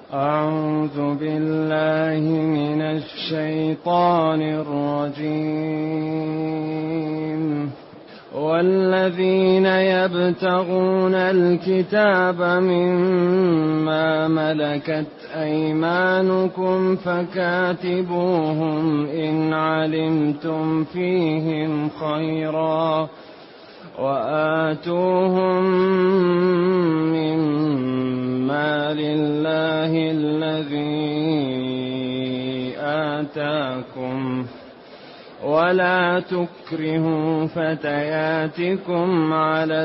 أعوذ بالله من الشيطان الرجيم. والذين يبتغون الكتاب مما ملكت أيمانكم فكاتبوهم إن علمتم فيهم خيرا وآتوهم مما لله الذي آتاكم ولا تكرهوا فتياتكم على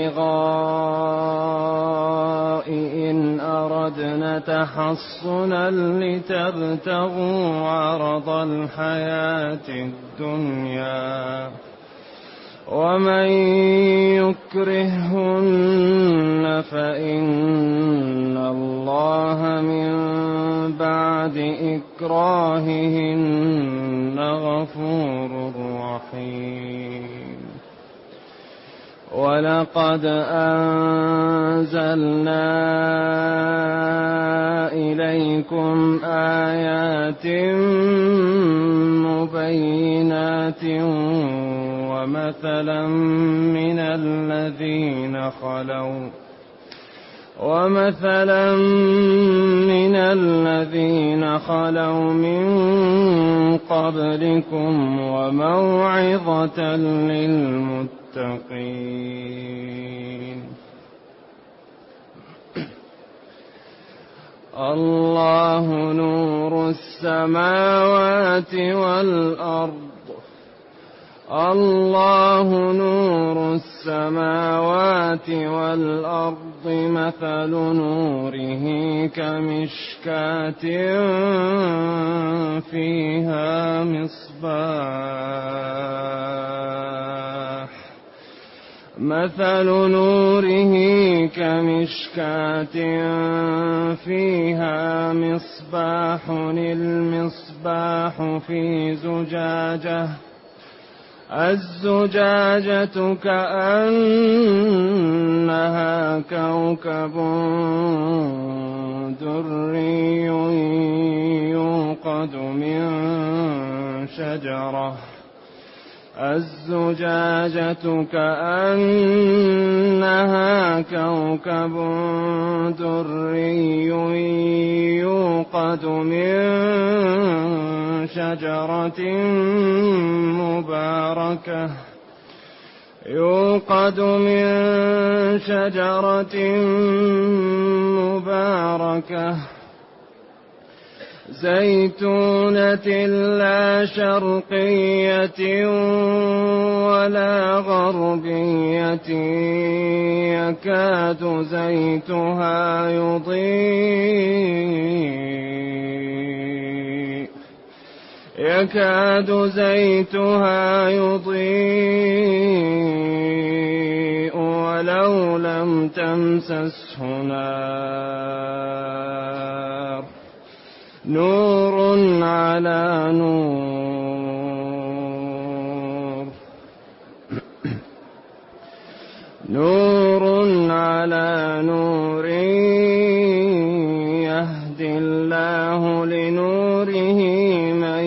البغاء إن أردنا تحصنا لتبتغوا عرض الحياة الدنيا ومن يكرههن فإن الله من بعد إكراههن غفور رحيم. ولقد أنزلنا إليكم آيات مبينات ومثلا من الذين خلوا من قبلكم وموعظة للمتقين. الله نور السماوات والأرض. الله نور السماوات والأرض مثل نوره كمشكاة فيها مصباح المصباح في زجاجة الزجاجة كأنها كوكب دري يوقد من شجرة مباركة زيتونة لا شرقية ولا غربية يكاد زيتها يضيء ولو لم تمسسه نار نور على نور يهدي الله لنوره من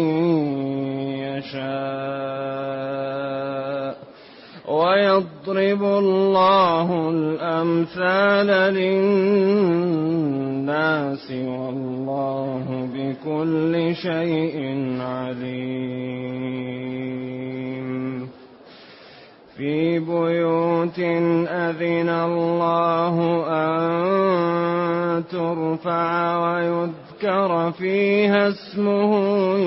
يشاء ويضرب الله الأمثال للناس والله بكل شيء عليم. في بيوت أذن الله أن ترفع ويذكر فيها اسمه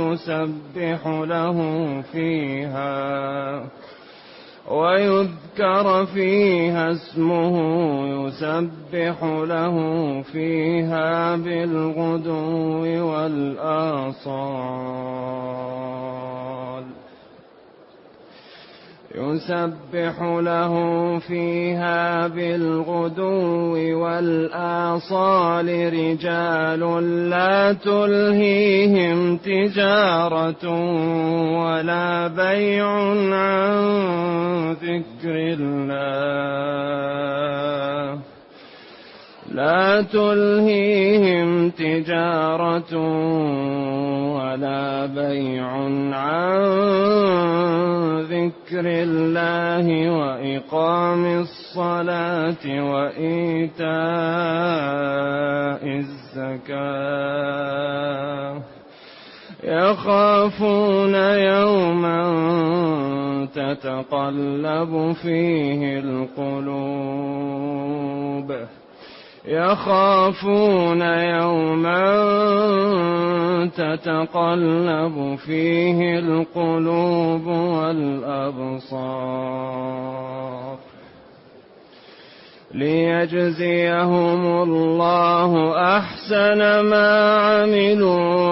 يسبح له فيها بالغدو والآصال رجال لا تلهيهم تجارة ولا بيع عن ذكر الله لا تلهيهم تجارة ولا بيع عن ذكر الله وإقام الصلاة وإيتاء الزكاة يخافون يوما تتقلب فيه القلوب يخافون يوما تتقلب فيه القلوب والأبصار ليجزيهم الله أحسن ما عملوا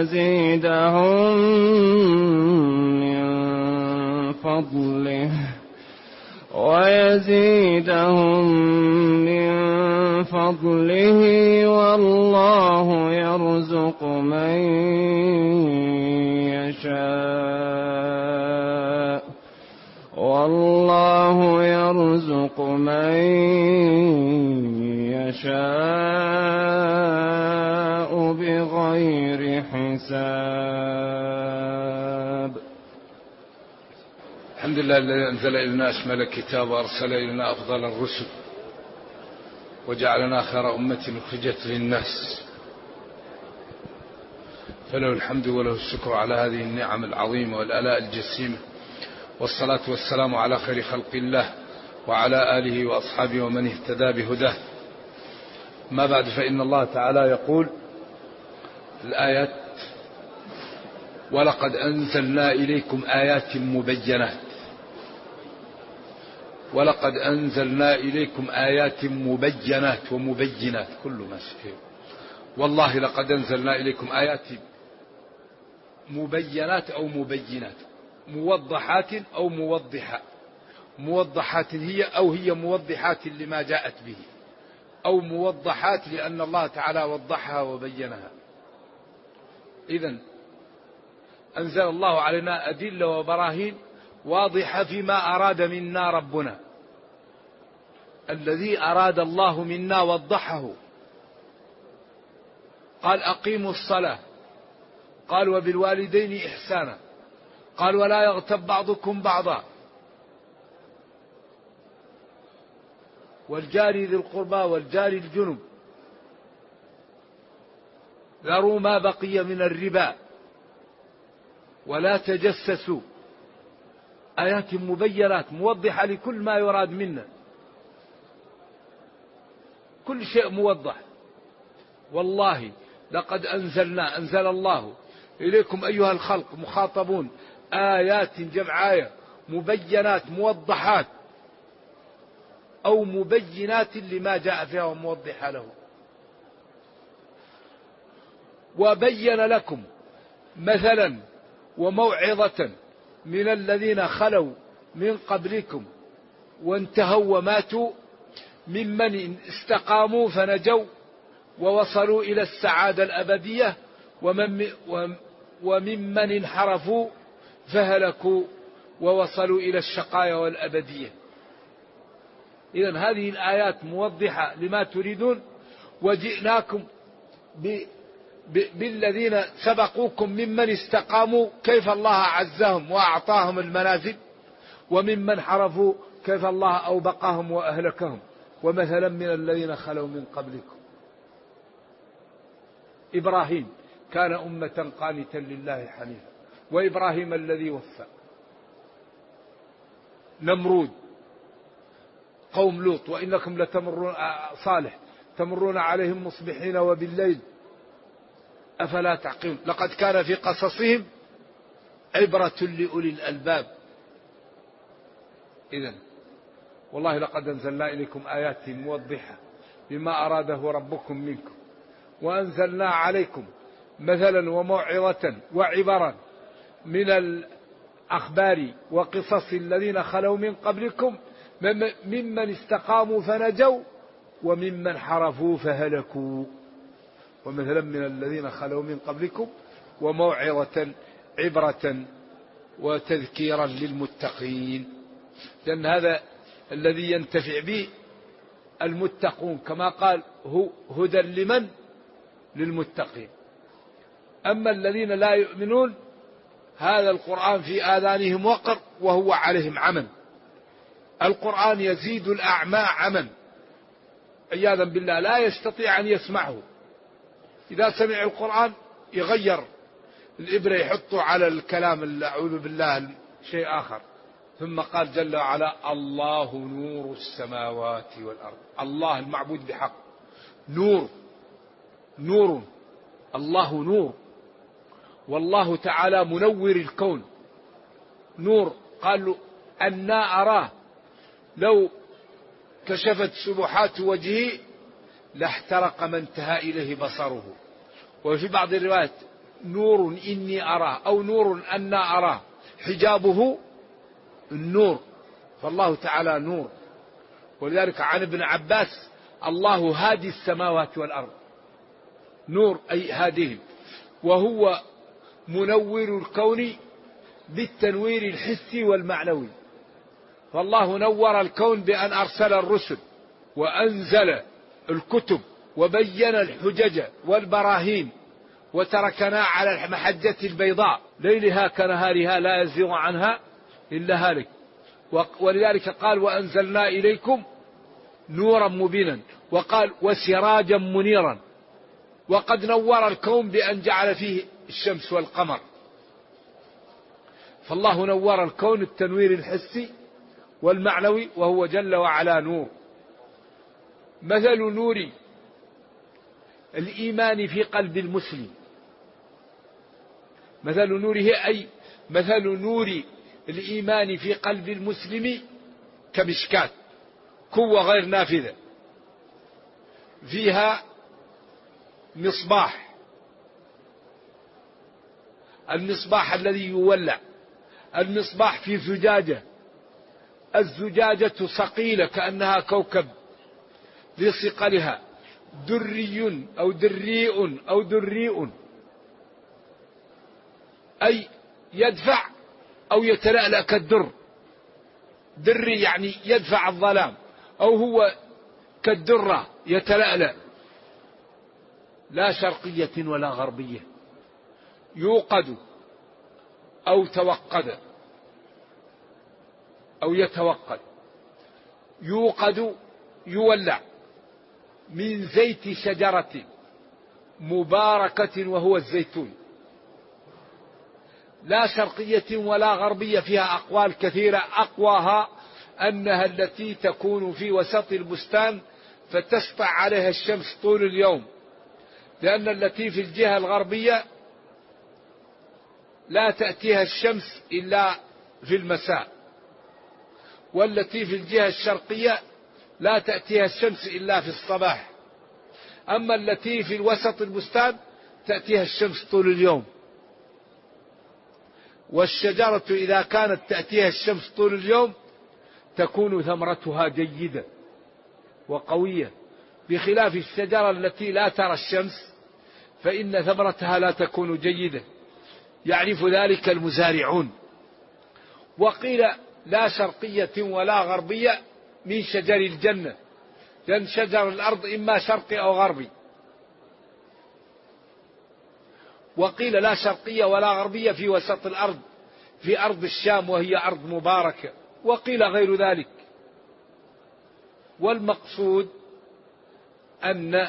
ويزيدهم من فضله والله يرزق من يشاء بغير حساب. الحمد لله الذي أنزل إلينا أشمل الكتاب وأرسل إلينا أفضل الرسل وجعلنا خير أمة أخرجت للناس، فله الحمد وله الشكر على هذه النعم العظيمة والآلاء الجسيمة، والصلاة والسلام على خير خلق الله وعلى آله وأصحابه ومن اهتدى بهداه. ما بعد، فإن الله تعالى يقول الآيات: ولقد أنزلنا إليكم آيات مبينات. ولقد أنزلنا إليكم آيات مبينات ومبينات كل ما شئ. والله لقد أنزلنا إليكم آيات مبينات أو مبينات، موضحات أو موضحات. موضحات هي موضحات لما جاءت به، أو موضحات لأن الله تعالى وضحها وبينها. إذن أنزل الله علينا أدلة وبراهين واضحة فيما أراد منا ربنا. الذي أراد الله منا وضحه، قال: أقيموا الصلاة، قال: وبالوالدين إحسانا، قال: ولا يغتب بعضكم بعضا، والجار ذي القربى والجار الجنب، ذروا ما بقي من الربا ولا تجسسوا. آيات مبينات موضحة لكل ما يراد منا، كل شيء موضح. والله لقد أنزل الله إليكم أيها الخلق مخاطبون آيات جمع آية مبينات موضحات، أو مبينات لما جاء فيها وموضحة له. وبين لكم مثلا وموعظة من الذين خلوا من قبلكم وانتهوا وماتوا، ممن استقاموا فنجوا ووصلوا إلى السعادة الأبدية، وممن انحرفوا فهلكوا ووصلوا إلى الشقايا والأبدية. إذن هذه الآيات موضحة لما تريدون. وجئناكم بالذين سبقوكم ممن استقاموا كيف الله عزهم وأعطاهم المنازل، وممن حرفوا كيف الله أوبقهم وأهلكهم. ومثلا من الذين خلوا من قبلكم: إبراهيم كان أمة قانتا لله حنيفا، وإبراهيم الذي وفى. نمرود، قوم لوط: وإنكم لتمرون صالح تمرون عليهم مصبحين وبالليل أفلا تعقلون. لقد كان في قصصهم عبرة لأولي الألباب. إذن والله لقد أنزلنا إليكم آيات موضحة بما أراده ربكم منكم، وأنزلنا عليكم مثلا وموعظة وعبرا من الأخبار وقصص الذين خلوا من قبلكم، ممن استقاموا فنجوا وممن حرفوا فهلكوا. ومثلا من الذين خلوا من قبلكم وموعظة عبرة وتذكيرا للمتقين. لأن هذا الذي ينتفع به المتقون، كما قال هدى لمن؟ للمتقين. أما الذين لا يؤمنون هذا القرآن في آذانهم وقر وهو عليهم عمى. القرآن يزيد الأعمى عمى عياذا بالله، لا يستطيع أن يسمعه. إذا سمع القرآن يغير الإبرة، يحطه على الكلام أعوذ بالله شيء آخر. ثم قال جل وعلا: الله نور السماوات والأرض. الله المعبود بحق نور، نور، الله نور، والله تعالى منور الكون نور. قال له: أنا أراه، لو كشفت سبحات وجهه لاحترق ما انتهى إليه بصره. وفي بعض الروايات: نور إني أراه، أو نور أنا أراه، حجابه النور. فالله تعالى نور. ولذلك عن ابن عباس: الله هادي السماوات والأرض، نور أي هاديهم، وهو منور الكون بالتنوير الحسي والمعنوي. فالله نور الكون بأن أرسل الرسل وأنزل الكتب وبين الحجج والبراهين، وتركنا على المحجة البيضاء ليلها كنهارها لا يزيغ عنها إلا هالك. ولذلك قال: وأنزلنا إليكم نورا مبينا، وقال: وسراجا منيرا. وقد نور الكون بأن جعل فيه الشمس والقمر. فالله نور الكون التنوير الحسي والمعنوي، وهو جل وعلا نور. مثل نور الإيمان في قلب المسلم، مثل نوره أي مثل نور الإيمان في قلب المسلم كمشكاة، قوة غير نافذة، فيها مصباح، المصباح الذي يولع، المصباح في زجاجة، الزجاجة صقيلة كأنها كوكب لصقلها، دري أو دريء أو دريء، أي يدفع أو يتلألأ كالدر. دري يعني يدفع الظلام، أو هو كالدرة يتلألأ، لا شرقية ولا غربية، يوقد أو توقد أو يتوقد. يوقد يولع من زيت شجرة مباركة وهو الزيتون، لا شرقية ولا غربية. فيها أقوال كثيرة، أقواها أنها التي تكون في وسط البستان فتسطع عليها الشمس طول اليوم، لأن التي في الجهة الغربية لا تأتيها الشمس إلا في المساء، والتي في الجهة الشرقية لا تأتيها الشمس إلا في الصباح. أما التي في الوسط البستان تأتيها الشمس طول اليوم. والشجرة إذا كانت تأتيها الشمس طول اليوم تكون ثمرتها جيدة وقوية، بخلاف الشجرة التي لا ترى الشمس فإن ثمرتها لا تكون جيدة، يعرف ذلك المزارعون. وقيل لا شرقية ولا غربية من شجر الجنة، لأن شجر الأرض إما شرقي أو غربي. وقيل لا شرقية ولا غربية في وسط الأرض، في أرض الشام وهي أرض مباركة. وقيل غير ذلك. والمقصود أن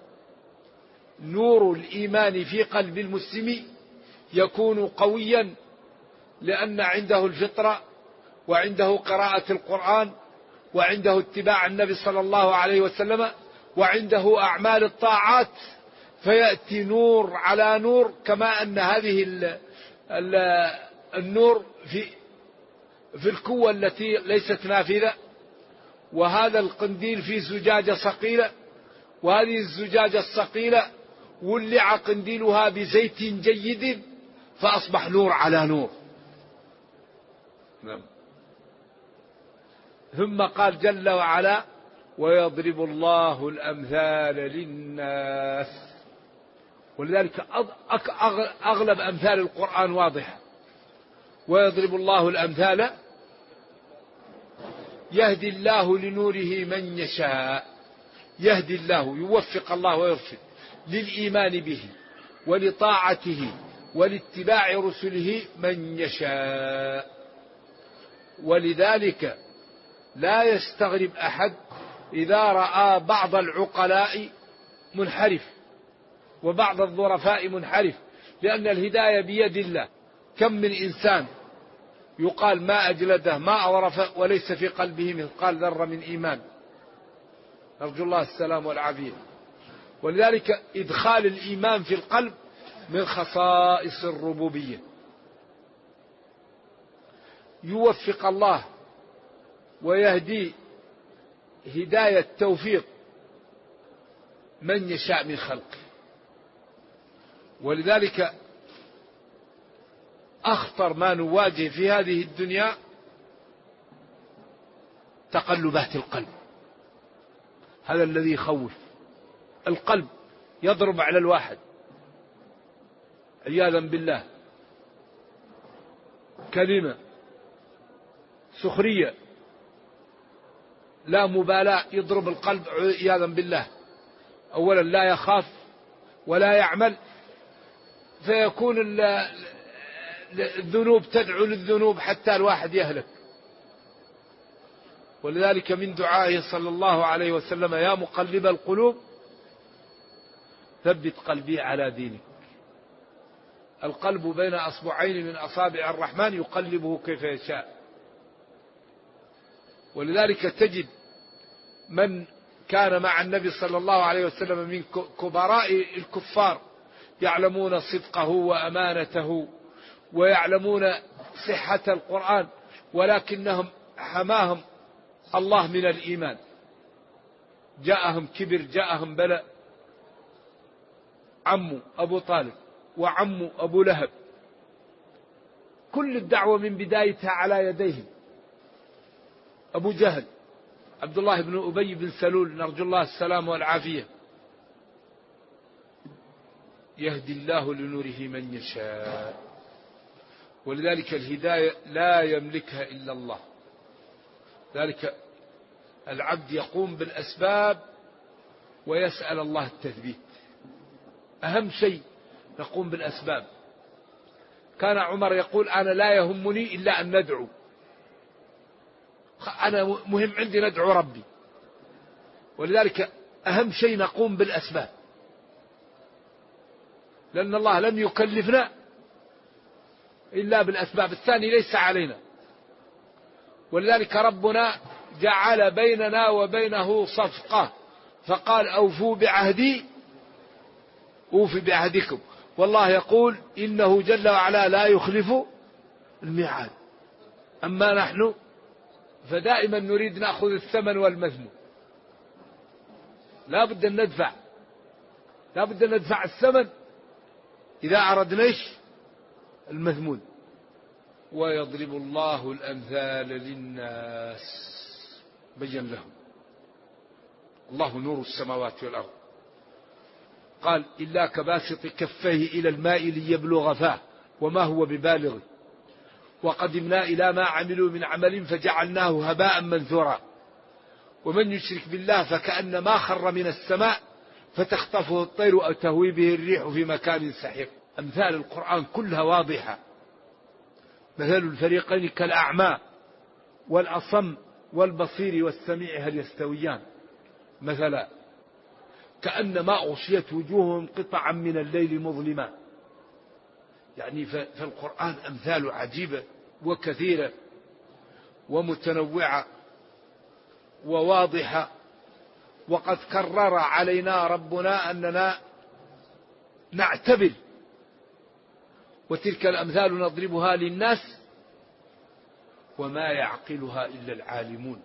نور الإيمان في قلب المسلم يكون قويا، لأن عنده الفطرة، وعنده قراءة القرآن، وعنده اتباع النبي صلى الله عليه وسلم، وعنده أعمال الطاعات، فيأتي نور على نور. كما أن هذه النور في الكوة التي ليست نافذة، وهذا القنديل في زجاجة صقيلة، وهذه الزجاجة الصقيلة ولع قنديلها بزيت جيد فأصبح نور على نور. نعم. ثم قال جل وعلا: ويضرب الله الأمثال للناس. ولذلك أغلب أمثال القرآن واضحة. ويضرب الله الأمثال، يهدي الله لنوره من يشاء. يهدي الله يوفق الله ويرشد للإيمان به ولطاعته ولاتباع رسله من يشاء. ولذلك لا يستغرب أحد إذا رأى بعض العقلاء منحرف وبعض الظرفاء منحرف، لأن الهداية بيد الله. كم من إنسان يقال ما أجلده ما أظرفه وليس في قلبه مثقال ذرة من إيمان، نرجو الله السلام والعافية. ولذلك إدخال الإيمان في القلب من خصائص الربوبية. يوفق الله ويهدي هداية توفيق من يشاء من خلقه. ولذلك أخطر ما نواجه في هذه الدنيا تقلبات القلب. هذا الذي يخوف. القلب يضرب على الواحد عياذا بالله، كلمة سخرية لا مبالاة يضرب القلب عياذا بالله. أولا لا يخاف ولا يعمل، فيكون الذنوب تدعو للذنوب حتى الواحد يهلك. ولذلك من دعائه صلى الله عليه وسلم: يا مقلب القلوب ثبت قلبي على دينك. القلب بين أصبعين من أصابع الرحمن يقلبه كيف يشاء. ولذلك تجد من كان مع النبي صلى الله عليه وسلم من كبراء الكفار يعلمون صدقه وأمانته ويعلمون صحة القرآن، ولكنهم حماهم الله من الإيمان. جاءهم كبر، جاءهم بلاء. عمه أبو طالب وعمه أبو لهب كل الدعوة من بدايتها على يديهم. أبو جهل، عبد الله بن أبي بن سلول، نرجو الله السلام والعافية. يهدي الله لنوره من يشاء. ولذلك الهداية لا يملكها إلا الله. ذلك العبد يقوم بالأسباب ويسأل الله التثبيت. أهم شيء نقوم بالأسباب. كان عمر يقول: أنا لا يهمني إلا أن ندعو، أنا مهم عندي ندعو ربي. ولذلك أهم شيء نقوم بالأسباب، لأن الله لم يكلفنا إلا بالأسباب، الثاني ليس علينا. ولذلك ربنا جعل بيننا وبينه صفقة فقال: أوفوا بعهدي أوفي بعهدكم. والله يقول إنه جل وعلا لا يخلف الميعاد. أما نحن فدائما نريد نأخذ الثمن والمثمن. لا بد أن ندفع، لا بد أن ندفع الثمن إذا أردنا المثمون. ويضرب الله الأمثال للناس بين لهم. الله نور السماوات والأرض. قال: إلا كباسط كفيه إلى الماء ليبلغ فاه وما هو ببالغ وقدمنا إلى ما عملوا من عمل فجعلناه هباء منثورا. ومن يشرك بالله فكأنما خر من السماء فتخطفه الطير أو تهوي به الريح في مكان سحيق. أمثال القرآن كلها واضحة. مثل الفريقين كالأعمى والأصم والبصير والسميع هل يستويان مثلا، كأنما أغشيت وجوههم قطعا من الليل مظلما. يعني في القرآن أمثال عجيبة وكثيرة ومتنوعة وواضحة. وقد كرر علينا ربنا أننا نعتبر، وتلك الأمثال نضربها للناس وما يعقلها إلا العالمون.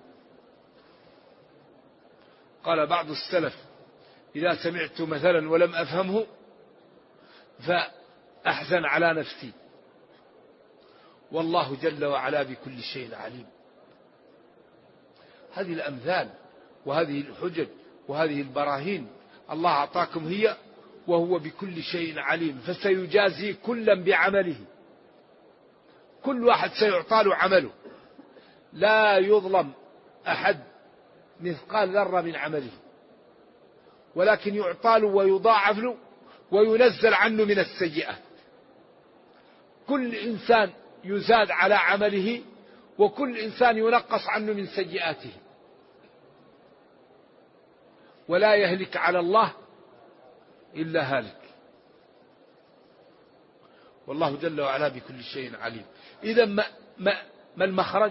قال بعض السلف: إذا سمعت مثلا ولم أفهمه فأحزن على نفسي، والله جل وعلا بكل شيء عليم. هذه الأمثال وهذه الحجج وهذه البراهين الله أعطاكم هي، وهو بكل شيء عليم. فسيجازي كلا بعمله، كل واحد سيعطى له عمله، لا يظلم أحد مثقال ذرة من عمله. ولكن يعطى له ويضاعف له وينزل عنه من السيئات. كل إنسان يزاد على عمله، وكل إنسان ينقص عنه من سيئاته، ولا يهلك على الله إلا هالك. والله جل وعلا بكل شيء عليم. إذا ما المخرج؟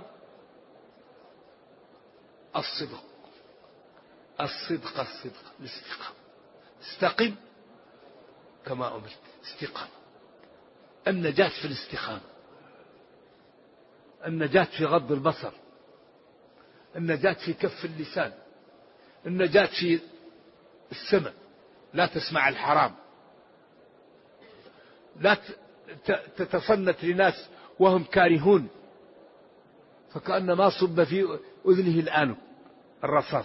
الصدق الصدق الصدق، الاستقامة. استقم كما أمرت، استقامة. النجاة في الاستقامة، النجاة في غض البصر، النجاة في كف اللسان، النجاة في السمع، لا تسمع الحرام، لا تتصنت لناس وهم كارهون فكأنما صب في أذنه الآن الرصاص،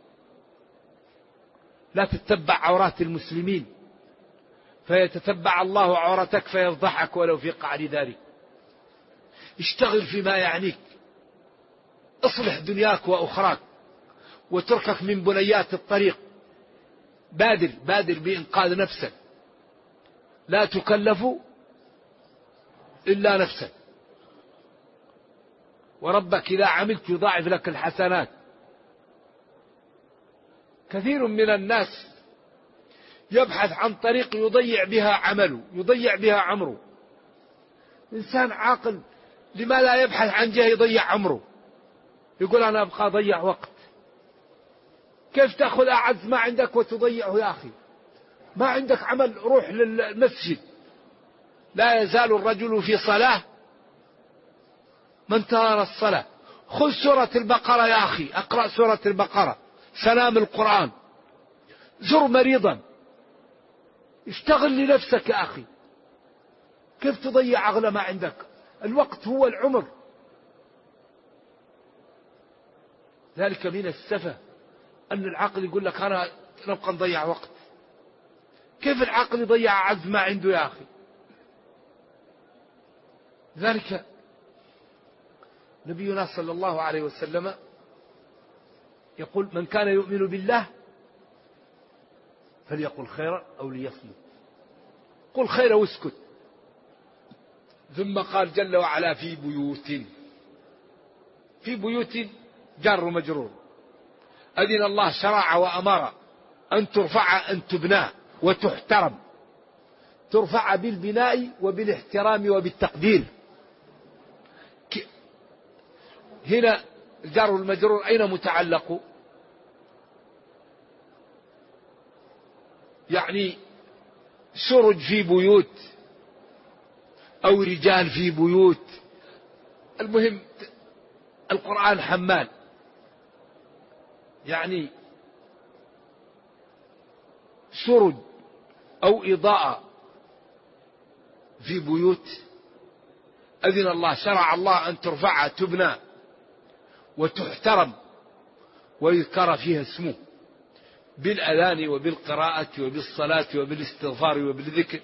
لا تتبع عورات المسلمين فيتتبع الله عورتك فيفضحك ولو في قعر دارك. اشتغل فيما يعنيك، اصلح دنياك وأخراك، وتركك من بنيات الطريق. بادر بإنقاذ نفسك، لا تكلف إلا نفسك، وربك إذا عملت يضاعف لك الحسنات. كثير من الناس يبحث عن طريق يضيع بها عمله، يضيع بها عمره. إنسان عاقل لما لا يبحث عن جهة يضيع عمره؟ يقول أنا أبقى أضيع وقت. كيف تأخذ أعز ما عندك وتضيعه يا أخي؟ ما عندك عمل، روح للمسجد. لا يزال الرجل في صلاة ما انتهى الصلاة. خذ سورة البقرة يا أخي، أقرأ سورة البقرة، سلام القرآن. زر مريضا، اشتغل لنفسك يا أخي. كيف تضيع أغلى ما عندك؟ الوقت هو العمر. ذلك من السفة أن العقل يقول لك أنا نبقى نضيع وقت. كيف العقل يضيع أعز ما عنده يا أخي؟ ذلك نبينا صلى الله عليه وسلم يقول من كان يؤمن بالله فليقل خيرا أو ليصمت. قل خيرا واسكت. ثم قال جل وعلا في بيوت جار ومجرور. أذن الله شرع وأمر أن ترفع، أن تبنى وتحترم. ترفع بالبناء وبالاحترام وبالتقدير. هنا الجار والمجرور أين متعلق؟ يعني سرج في بيوت أو رجال في بيوت. المهم القرآن حمال، يعني سرج أو إضاءة في بيوت. أذن الله شرع الله أن ترفع تبنى وتحترم ويذكر فيها اسمه بالأذان وبالقراءة وبالصلاة وبالاستغفار وبالذكر.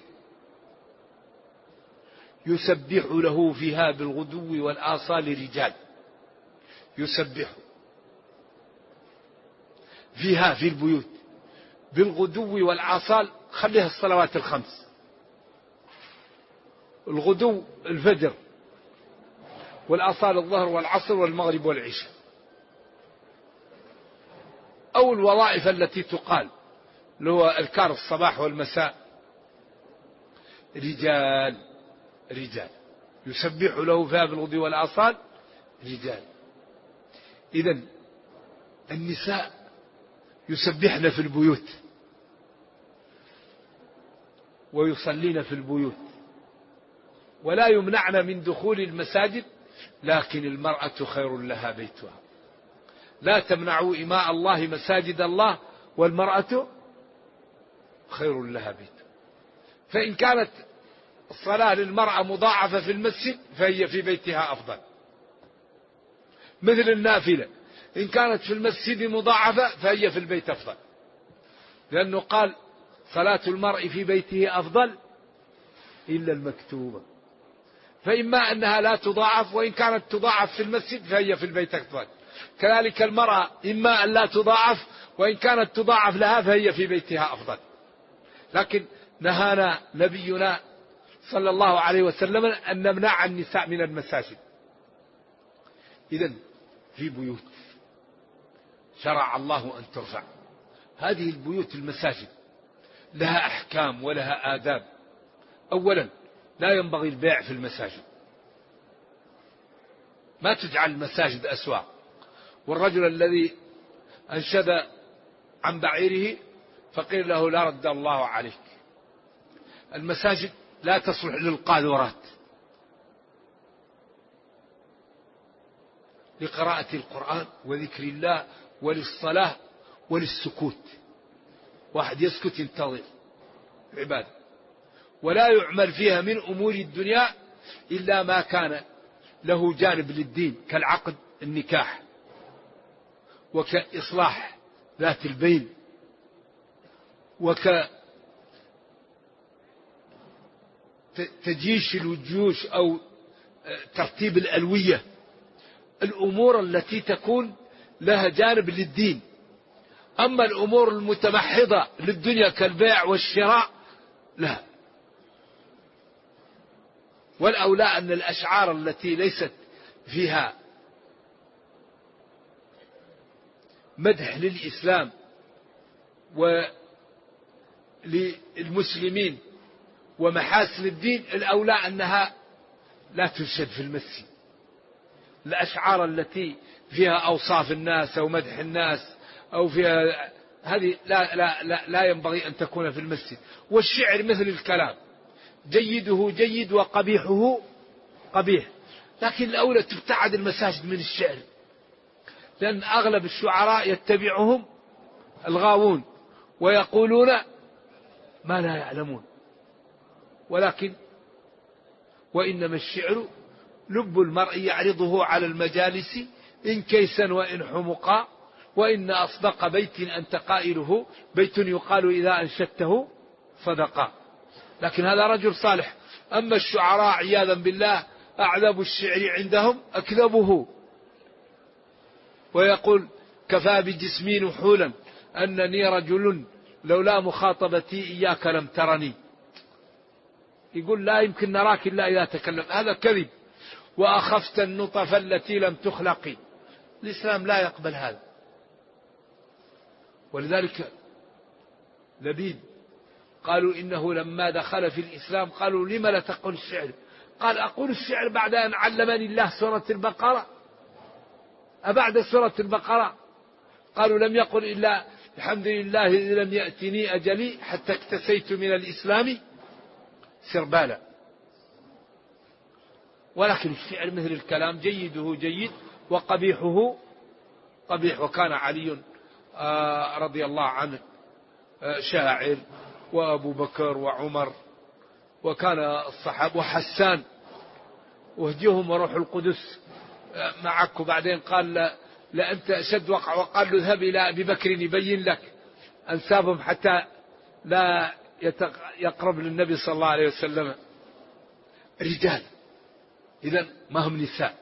يسبح له فيها بالغدو والآصال رجال. يسبح فيها في البيوت بالغدو والآصال. خليها الصلوات الخمس. الغدو الفجر، والآصال الظهر والعصر والمغرب والعشاء. أو الوظائف التي تقال اللي هو أذكار الصباح والمساء. رجال يسبح له فيها بالغدو والآصال رجال. إذن النساء يسبحن في البيوت ويصلين في البيوت، ولا يمنعن من دخول المساجد، لكن المرأة خير لها بيتها. لا تمنعوا إماء الله مساجد الله، والمرأة خير لها بيتها. فإن كانت الصلاة للمرأة مضاعفة في المسجد فهي في بيتها أفضل. مثل النافلة إن كانت في المسجد مضاعفة فهي في البيت أفضل، لأنه قال صلاة المرء في بيته أفضل إلا المكتوبة. فإما أنها لا تضاعف، وإن كانت تضاعف في المسجد فهي في البيت أفضل. كذلك المرأة إما أن لا تضاعف، وإن كانت تضاعف لها فهي في بيتها أفضل. لكن نهانا نبينا صلى الله عليه وسلم أن نمنع النساء من المساجد. إذن في بيوت شرع الله أن ترفع، هذه البيوت المساجد لها أحكام ولها آداب. أولا لا ينبغي البيع في المساجد، ما تجعل المساجد أسواق. والرجل الذي أنشد عن بعيره فقيل له لا رد الله عليك. المساجد لا تصلح للقاذورات، لقراءة القرآن وذكر الله وللصلاة وللسكوت. واحد يسكت ينتظر عبادة. ولا يعمل فيها من أمور الدنيا إلا ما كان له جانب للدين، كالعقد النكاح، وكإصلاح ذات البين، وكتجيش الوجوش أو ترتيب الألوية، الأمور التي تكون لها جانب للدين. أما الأمور المتمحضة للدنيا كالبيع والشراء لا. والأولى أن الأشعار التي ليست فيها مدح للإسلام وللمسلمين ومحاسن الدين الأولى أنها لا تنشد في المسجد. الأشعار التي فيها أوصاف الناس أو مدح الناس أو فيها هذه لا ينبغي أن تكون في المسجد. والشعر مثل الكلام، جيده جيد وقبيحه قبيح. لكن الأولى تبتعد المساجد من الشعر، لأن أغلب الشعراء يتبعهم الغاوون ويقولون ما لا يعلمون. ولكن وإنما الشعر لب المرء يعرضه على المجالس إن كيسا وإن حمقا، وإن أصدق بيت أنت قائله بيت يقال إذا أنشدته صدقا. لكن هذا رجل صالح. أما الشعراء عياذا بالله أعذب الشعر عندهم أكذبه، ويقول كفى بجسمي نحولا أنني رجل لولا مخاطبتي إياك لم ترني. يقول لا يمكن نراك إلا إذا تكلم، هذا كذب. وأخفت النطف التي لم تخلقي. الإسلام لا يقبل هذا. ولذلك لبيد قالوا إنه لما دخل في الإسلام قالوا لما لا تقول الشعر؟ قال أقول الشعر بعد أن علمني الله سورة البقرة، أبعد سورة البقرة؟ قالوا لم يقل إلا الحمد لله إذ لم يأتني أجلي حتى اكتسيت من الإسلام سربالا. ولكن الشعر مثل الكلام، جيده جيد وقبيحه قبيح. وكان علي رضي الله عنه شاعر، وأبو بكر وعمر، وكان الصحابة، وحسان، وهديهم وروح القدس معك. وبعدين قال لا أنت أشد وقع، وقال له اذهب إلى أبي بكر يبين لك أنسابهم حتى لا يقرب للنبي صلى الله عليه وسلم. رجال إذن ما هم نساء.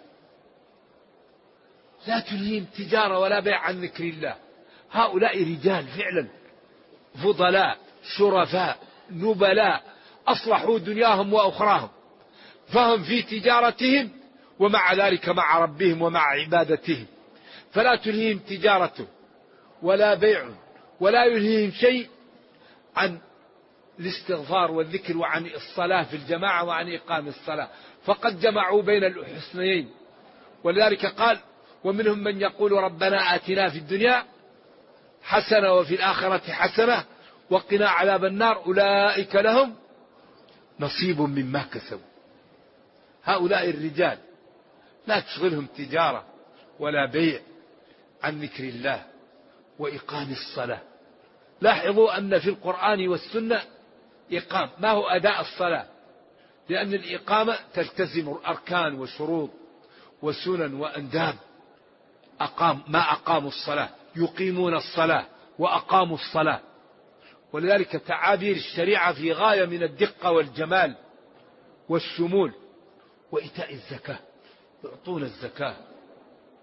لا تلهيهم تجارة ولا بيع عن ذكر الله. هؤلاء رجال فعلا فضلاء شرفاء نبلاء، أصلحوا دنياهم وأخراهم، فهم في تجارتهم ومع ذلك مع ربهم ومع عبادتهم. فلا تلهيهم تجارة ولا بيع ولا يلهيهم شيء عن الاستغفار والذكر وعن الصلاة في الجماعة وعن إقام الصلاة، فقد جمعوا بين الحسنيين. ولذلك قال ومنهم من يقول ربنا آتنا في الدنيا حسنة وفي الآخرة حسنة وقنا عذاب النار أولئك لهم نصيب مما كسبوا. هؤلاء الرجال لا تشغلهم تجارة ولا بيع عن ذكر الله وإقام الصلاة. لاحظوا أن في القرآن والسنة إقام، ما هو أداء الصلاة، لأن الإقامة تلتزم أركان وشروط وسنن وأنداب. ما أقاموا الصلاة، يقيمون الصلاة وأقاموا الصلاة. ولذلك تعابير الشريعة في غاية من الدقة والجمال والشمول. وإيتاء الزكاة، يعطون الزكاة.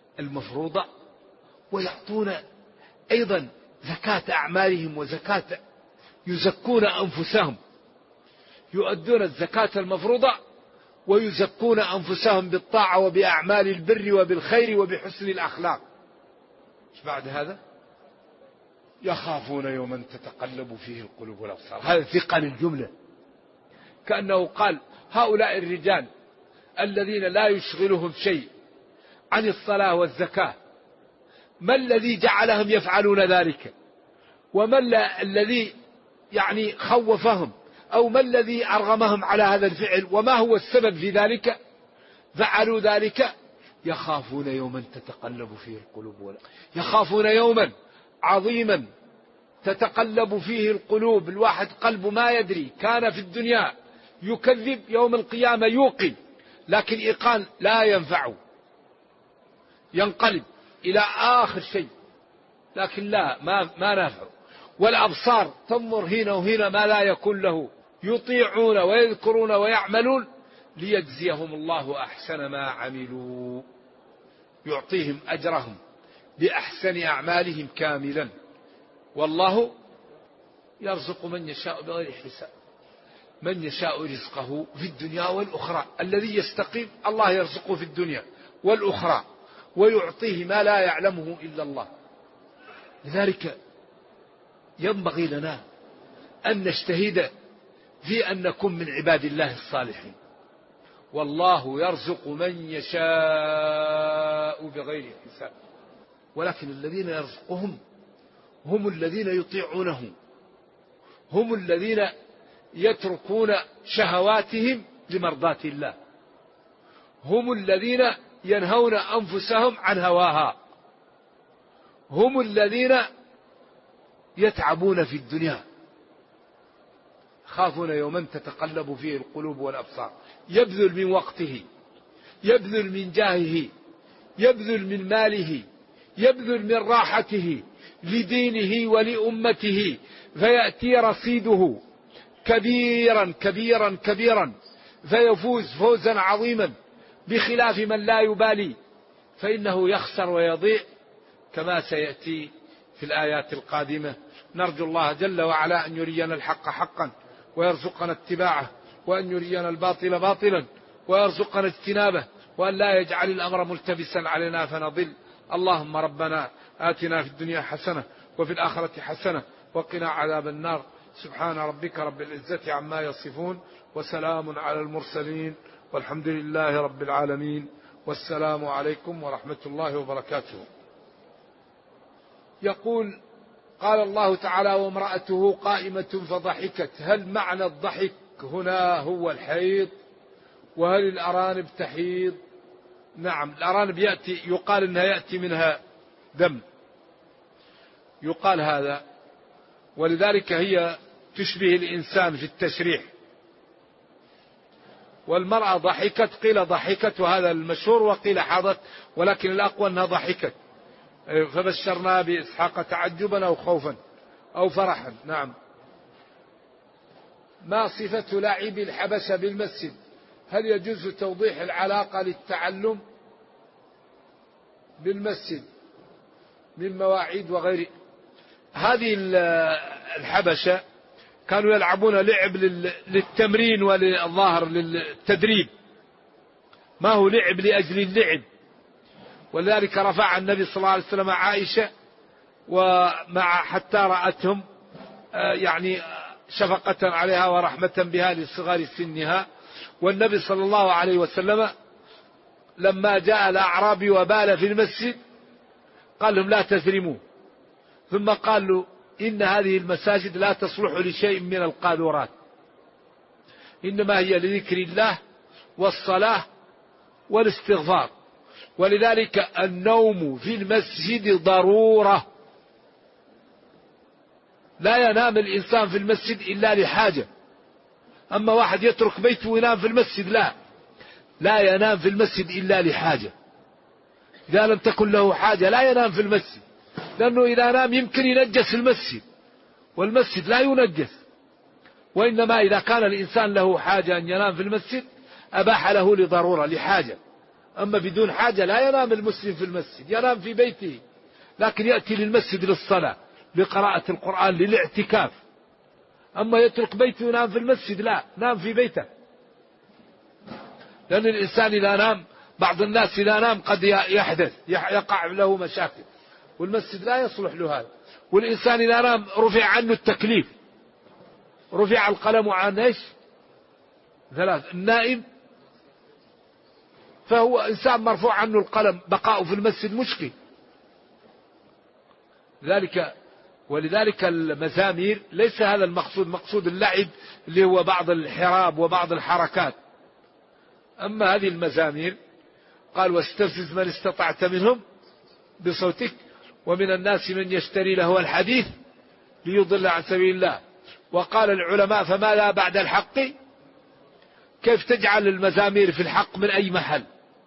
المفروضة، ويعطون أيضا زكاة أعمالهم وزكاة، يزكون أنفسهم، يؤدون الزكاة المفروضة ويزكون أنفسهم بالطاعة وبأعمال البر وبالخير وبحسن الأخلاق. إيش بعد هذا؟ يخافون يوما تتقلب فيه القلوب والأبصار. هذا ثقل الجملة، كأنه قال هؤلاء الرجال الذين لا يشغلهم شيء عن الصلاة والزكاة، ما الذي جعلهم يفعلون ذلك؟ وما الذي يعني خوفهم، أو ما الذي أرغمهم على هذا الفعل، وما هو السبب في ذلك؟ فعلوا ذلك يخافون يوما تتقلب فيه القلوب يخافون يوما عظيما تتقلب فيه القلوب. الواحد قلبه ما يدري، كان في الدنيا يكذب، يوم القيامة يوقن، لكن إيقان لا ينفعه، ينقلب إلى آخر شيء، لكن لا ما نافعه. والأبصار تنظر هنا وهنا ما لا يكون له، يطيعون ويذكرون ويعملون ليجزيهم الله أحسن ما عملوا، يعطيهم أجرهم بأحسن أعمالهم كاملا. والله يرزق من يشاء بغير حساب، من يشاء رزقه في الدنيا والأخرى. الذي يستقيم الله يرزقه في الدنيا والأخرى ويعطيه ما لا يعلمه إلا الله. لذلك ينبغي لنا أن نجتهد في أن نكون من عباد الله الصالحين. والله يرزق من يشاء بغير حساب، ولكن الذين يرزقهم هم الذين يطيعونه، هم الذين يتركون شهواتهم لمرضاة الله، هم الذين ينهون أنفسهم عن هواها، هم الذين يتعبون في الدنيا، خافون يوما تتقلب فيه القلوب والأبصار. يبذل من وقته، يبذل من جاهه، يبذل من ماله، يبذل من راحته لدينه ولأمته، فيأتي رصيده كبيرا كبيرا كبيرا، فيفوز فوزا عظيما، بخلاف من لا يبالي فإنه يخسر ويضيع، كما سيأتي في الآيات القادمة. نرجو الله جل وعلا أن يرينا الحق حقا ويرزقنا اتباعه، وأن يرينا الباطل باطلا ويرزقنا اجتنابه، وأن لا يجعل الأمر ملتبسا علينا فنضل. اللهم ربنا آتنا في الدنيا حسنة وفي الآخرة حسنة وقنا عذاب النار. سبحان ربك رب العزة عما يصفون، وسلام على المرسلين، والحمد لله رب العالمين، والسلام عليكم ورحمة الله وبركاته. يقول قال الله تعالى وامرأته قائمة فضحكت. هل معنى الضحك هنا هو الحيض؟ وهل الأرانب تحيض؟ نعم، الأرانب يقال أنها يأتي منها دم، يقال هذا، ولذلك هي تشبه الإنسان في التشريح. والمرأة ضحكت، قيل ضحكت وهذا المشهور، وقيل حاضت، ولكن الأقوى أنها ضحكت. فبشرنا بإسحاق تعجبا أو خوفا أو فرحا. نعم. ما صفة لعب الحبشة بالمسجد؟ هل يجوز توضيح العلاقة للتعلم بالمسجد من مواعيد وغيره؟ هذه الحبشة كانوا يلعبون لعب للتمرين وللظاهر للتدريب، ما هو لعب لأجل اللعب. ولذلك رفع النبي صلى الله عليه وسلم عائشة ومع حتى رأتهم يعني شفقة عليها ورحمة بها لصغار سنها. والنبي صلى الله عليه وسلم لما جاء الأعرابي وبال في المسجد قال لهم لا تثرموا، ثم قال له إن هذه المساجد لا تصلح لشيء من القاذورات، إنما هي لذكر الله والصلاة والاستغفار. ولذلك النوم في المسجد ضرورة، لا ينام الإنسان في المسجد إلا لحاجة. أما واحد يترك بيته وينام في المسجد، لا ينام في المسجد إلا لحاجة. إذا لم تكن له حاجة لا ينام في المسجد، لأنه إذا نام يمكن ينجس المسجد، والمسجد لا ينجس. وإنما إذا كان الإنسان له حاجة أن ينام في المسجد أباح له لضرورة لحاجة. أما بدون حاجة لا ينام المسلم في المسجد، ينام في بيته، لكن يأتي للمسجد للصلاة، لقراءة القرآن، للاعتكاف. أما يترك بيته وينام في المسجد، لا، نام في بيته. لأن الإنسان إذا نام، بعض الناس إذا نام قد يحدث يقع له مشاكل، والمسجد لا يصلح له هذا. والإنسان إذا نام رفع عنه التكليف، رفع القلم عن ايش؟ ثلاث: النائم فهو إنسان مرفوع عنه القلم، بقاؤه في المسجد مشكل. ولذلك المزامير ليس هذا المقصود، مقصود اللعب اللي هو بعض الحراب وبعض الحركات. أما هذه المزامير قال: واستفزز من استطعت منهم بصوتك ومن الناس من يشتري له الحديث ليضل عن سبيل الله. وقال العلماء: فما لا بعد الحق؟ كيف تجعل المزامير في الحق من أي محل؟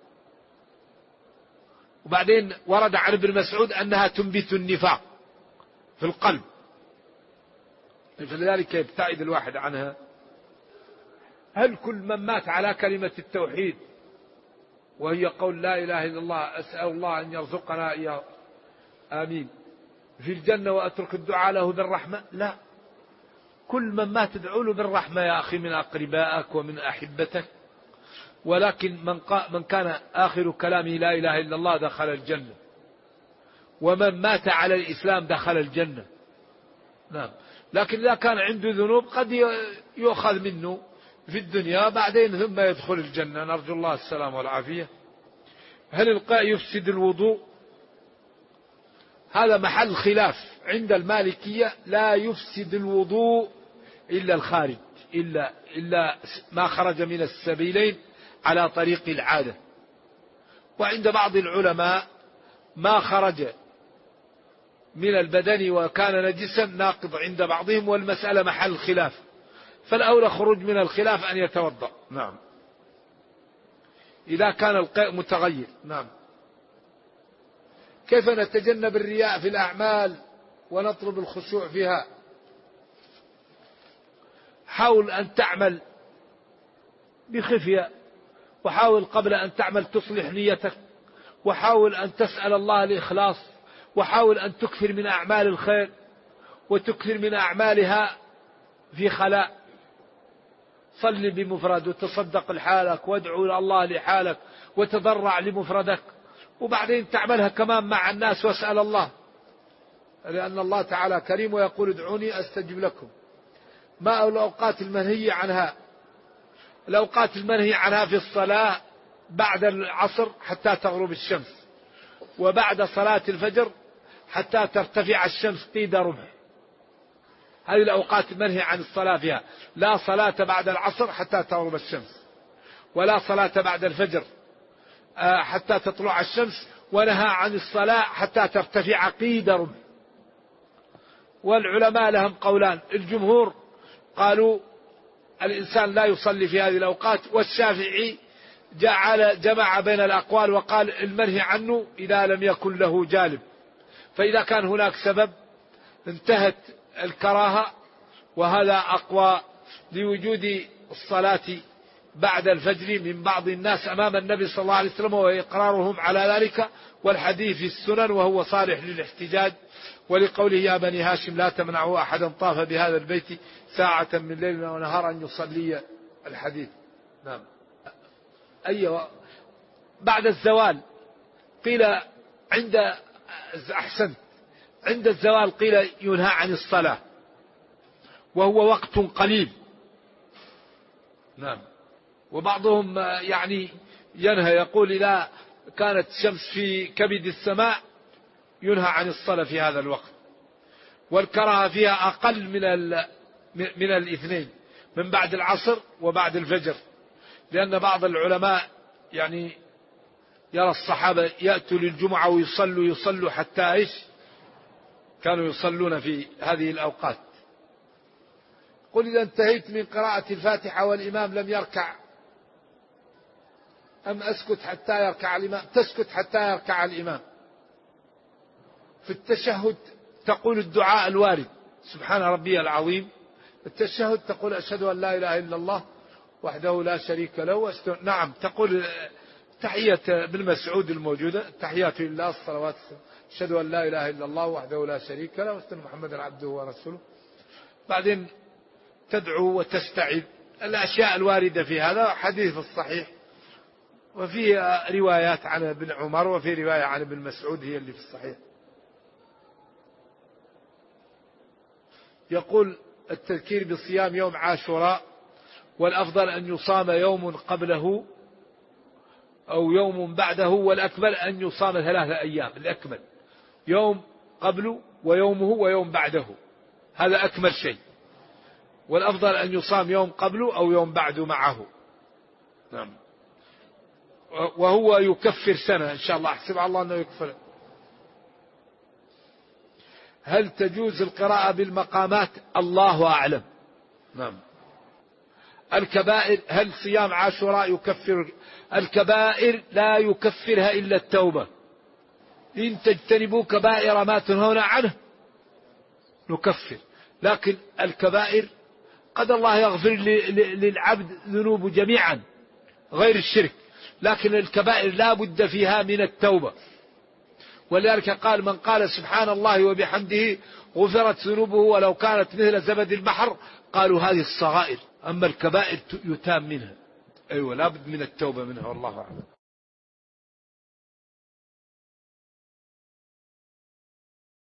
وبعدين ورد عن ابن مسعود أنها تنبت النفاق في القلب، فلذلك يبتعد الواحد عنها. هل كل من مات على كلمة التوحيد وهي قول لا إله إلا الله أسأل الله أن يرزقنا إياه آمين في الجنة وأترك الدعاء له بالرحمة؟ لا، كل من مات تدعو له بالرحمة يا أخي من أقربائك ومن أحبتك. ولكن من كان آخر كلامه لا إله إلا الله دخل الجنة، ومن مات على الإسلام دخل الجنة. نعم. لكن إذا كان عنده ذنوب قد يؤخذ منه في الدنيا بعدين ثم يدخل الجنة، نرجو الله السلام والعافية. هل القاء يفسد الوضوء؟ هذا محل خلاف عند المالكية، لا يفسد الوضوء إلا الخارج، إلا ما خرج من السبيلين على طريق العادة. وعند بعض العلماء ما خرج من البدن وكان نجسا ناقض عند بعضهم، والمسألة محل خلاف، فالأولى خروج من الخلاف أن يتوضأ. نعم، إذا كان القيء متغير. نعم. كيف نتجنب الرياء في الأعمال ونطلب الخشوع فيها؟ حاول أن تعمل بخفية، وحاول قبل أن تعمل تصلح نيتك، وحاول أن تسأل الله الإخلاص، وحاول أن تكثر من أعمال الخير وتكثر من أعمالها في خلاء. صل بمفرد وتصدق لحالك وادعو إلى الله لحالك وتضرع لمفردك، وبعدين تعملها كمان مع الناس واسأل الله، لأن الله تعالى كريم ويقول: ادعوني أستجب لكم. ما الأوقات المنهي عنها؟ الأوقات المنهي عنها في الصلاة بعد العصر حتى تغرب الشمس، وبعد صلاة الفجر حتى ترتفع الشمس قيد رمح. هذه الأوقات المنهي عن الصلاة فيها. لا صلاة بعد العصر حتى تغرب الشمس، ولا صلاة بعد الفجر حتى تطلع الشمس، ونهى عن الصلاة حتى ترتفع قيد رمح. والعلماء لهم قولان: الجمهور قالوا الإنسان لا يصلي في هذه الأوقات، والشافعي جمع بين الأقوال وقال المنهي عنه إذا لم يكن له جالب. فإذا كان هناك سبب انتهت الكراهة، وهذا أقوى لوجود الصلاة بعد الفجر من بعض الناس أمام النبي صلى الله عليه وسلم وإقرارهم على ذلك، والحديث في السنن وهو صالح للاحتجاج، ولقوله: يا بني هاشم لا تمنعوا أحدا طاف بهذا البيت ساعة من ليل ونهار أن يصلي. الحديث. نعم. أيوة. بعد الزوال قيل عند الزوال قيل ينهى عن الصلاة، وهو وقت قليل. نعم. وبعضهم يعني ينهى، يقول إذا كانت الشمس في كبد السماء ينهى عن الصلاة في هذا الوقت. والكراهة فيها أقل من الاثنين، من بعد العصر وبعد الفجر، لأن بعض العلماء يعني يرى الصحابة يأتوا للجمعة ويصلوا حتى إيش كانوا يصلون في هذه الأوقات. قل إذا انتهيت من قراءة الفاتحة والإمام لم يركع أم أسكت حتى يركع الإمام؟ تسكت حتى يركع الإمام. في التشهد تقول الدعاء الوارد: سبحان ربي العظيم. التشهد تقول: أشهد أن لا إله إلا الله وحده لا شريك له. نعم، تحية ابن مسعود الموجودة: تحيات لله الصلوات، أشهد أن لا إله إلا الله وحده لا شريك له وأشهد أن محمدا عبده ورسوله. بعدين تدعو وتستعذ. الأشياء الواردة في هذا حديث الصحيح، وفي روايات عن ابن عمر وفي رواية عن ابن مسعود هي اللي في الصحيح. يقول: التذكير بصيام يوم عاشوراء، والأفضل أن يصام يوم قبله أو يوم بعده، والأكمل أن يصام 3 أيام. الأكمل يوم قبله ويومه ويوم بعده، هذا أكمل شيء. والأفضل أن يصام يوم قبله أو يوم بعده معه. نعم. وهو يكفر سنة إن شاء الله، أحسب على الله أنه يكفر. هل تجوز القراءة بالمقامات؟ الله أعلم. نعم. الكبائر، هل صيام عاشوراء يكفر؟ الكبائر لا يكفرها إلا التوبة. إن تجتنبوا كبائر ما تنهون عنه نكفر. لكن الكبائر قد الله يغفر للعبد ذنوب جميعا غير الشرك، لكن الكبائر لا بد فيها من التوبة. ولذلك قال: من قال سبحان الله وبحمده غفرت ذنوبه ولو كانت مثل زبد البحر. قالوا هذه الصغائر، أما الكبائر يتام منها. أيوة، لا بد من التوبة منها، والله أعلم.